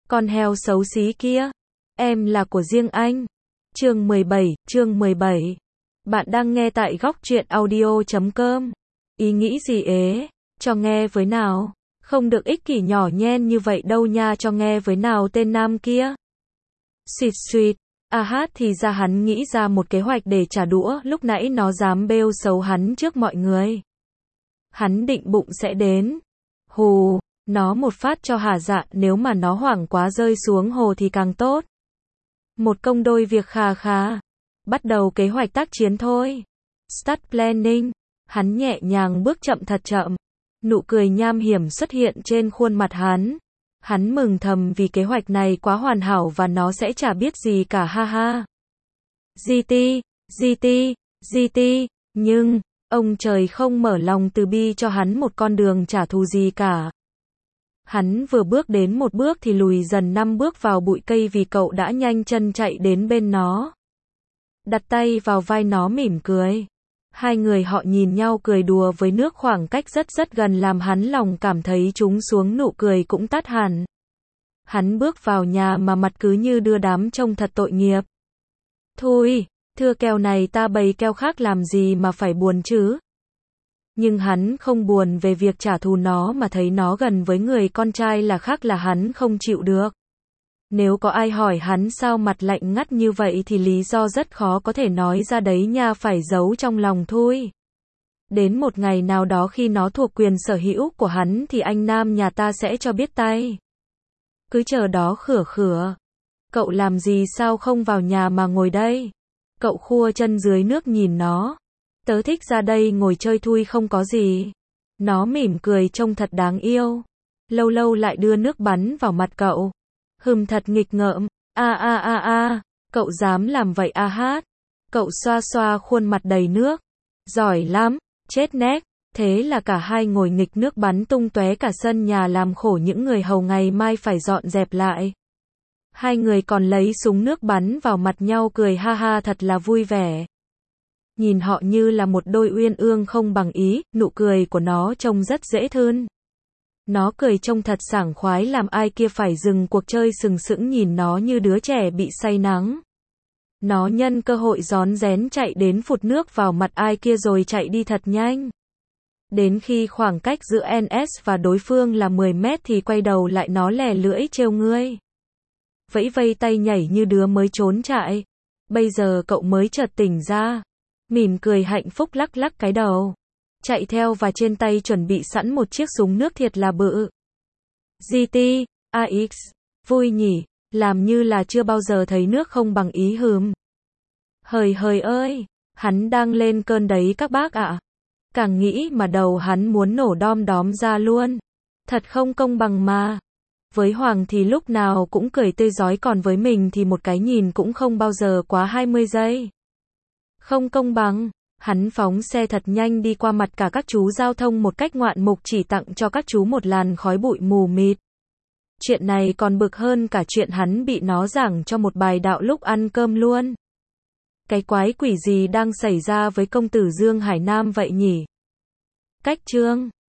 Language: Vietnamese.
Con heo xấu xí kia, em là của riêng anh. Chương 17. Bạn đang nghe tại góc truyện audio.com. Ý nghĩ gì ế? Cho nghe với nào. Không được ích kỷ nhỏ nhen như vậy đâu nha, cho nghe với nào tên nam kia. Xịt xịt. Thì ra hắn nghĩ ra một kế hoạch để trả đũa, lúc nãy nó dám bêu xấu hắn trước mọi người. Hắn định bụng sẽ đến. Hù, nó một phát cho hả dạ, nếu mà nó hoảng quá rơi xuống hồ thì càng tốt. Một công đôi việc khà. Bắt đầu kế hoạch tác chiến thôi. Start planning. Hắn nhẹ nhàng bước chậm thật chậm. Nụ cười nham hiểm xuất hiện trên khuôn mặt hắn. Hắn mừng thầm vì kế hoạch này quá hoàn hảo và nó sẽ chả biết gì cả, ha ha. GT. Nhưng, ông trời không mở lòng từ bi cho hắn một con đường trả thù gì cả. Hắn vừa bước đến một bước thì lùi dần 5 bước vào bụi cây vì cậu đã nhanh chân chạy đến bên nó. Đặt tay vào vai nó mỉm cười. Hai người họ nhìn nhau cười đùa với nước khoảng cách rất gần làm hắn lòng cảm thấy trúng xuống, nụ cười cũng tắt hẳn. Hắn bước vào nhà mà mặt cứ như đưa đám trông thật tội nghiệp. Thôi, thưa kèo này ta bày kèo khác làm gì mà phải buồn chứ. Nhưng hắn không buồn về việc trả thù nó mà thấy nó gần với người con trai là khác là hắn không chịu được. Nếu có ai hỏi hắn sao mặt lạnh ngắt như vậy thì lý do rất khó có thể nói ra đấy nha, phải giấu trong lòng thôi. Đến một ngày nào đó khi nó thuộc quyền sở hữu của hắn thì anh nam nhà ta sẽ cho biết tay. Cứ chờ đó khửa. Cậu làm gì sao không vào nhà mà ngồi đây? Cậu khua chân dưới nước nhìn nó. Tớ thích ra đây ngồi chơi thui không có gì. Nó mỉm cười trông thật đáng yêu. Lâu lại đưa nước bắn vào mặt cậu. Thật nghịch ngợm. Cậu dám làm vậy hát. Cậu xoa khuôn mặt đầy nước. Giỏi lắm, chết nét. Thế là cả hai ngồi nghịch nước bắn tung tóe cả sân nhà làm khổ những người hầu ngày mai phải dọn dẹp lại. Hai người còn lấy súng nước bắn vào mặt nhau cười ha thật là vui vẻ. Nhìn họ như là một đôi uyên ương không bằng ý, nụ cười của nó trông rất dễ thương. Nó cười trông thật sảng khoái làm ai kia phải dừng cuộc chơi sừng sững nhìn nó như đứa trẻ bị say nắng. Nó nhân cơ hội rón rén chạy đến phụt nước vào mặt ai kia rồi chạy đi thật nhanh. Đến khi khoảng cách giữa NS và đối phương là 10 mét thì quay đầu lại nó lè lưỡi trêu ngươi. Vẫy tay nhảy như đứa mới trốn chạy. Bây giờ cậu mới chợt tỉnh ra. Mỉm cười hạnh phúc lắc cái đầu. Chạy theo và trên tay chuẩn bị sẵn một chiếc súng nước thiệt là bự. GT. Vui nhỉ, làm như là chưa bao giờ thấy nước không bằng ý hừm. Hời ơi, hắn đang lên cơn đấy các bác ạ. Càng nghĩ mà đầu hắn muốn nổ đom đóm ra luôn. Thật không công bằng mà. Với Hoàng thì lúc nào cũng cười tươi rói, còn với mình thì một cái nhìn cũng không bao giờ quá 20 giây. Không công bằng. Hắn phóng xe thật nhanh đi qua mặt cả các chú giao thông một cách ngoạn mục, chỉ tặng cho các chú một làn khói bụi mù mịt. Chuyện này còn bực hơn cả chuyện hắn bị nó giảng cho một bài đạo lúc ăn cơm luôn. Cái quái quỷ gì đang xảy ra với công tử Dương Hải Nam vậy nhỉ? Cách chương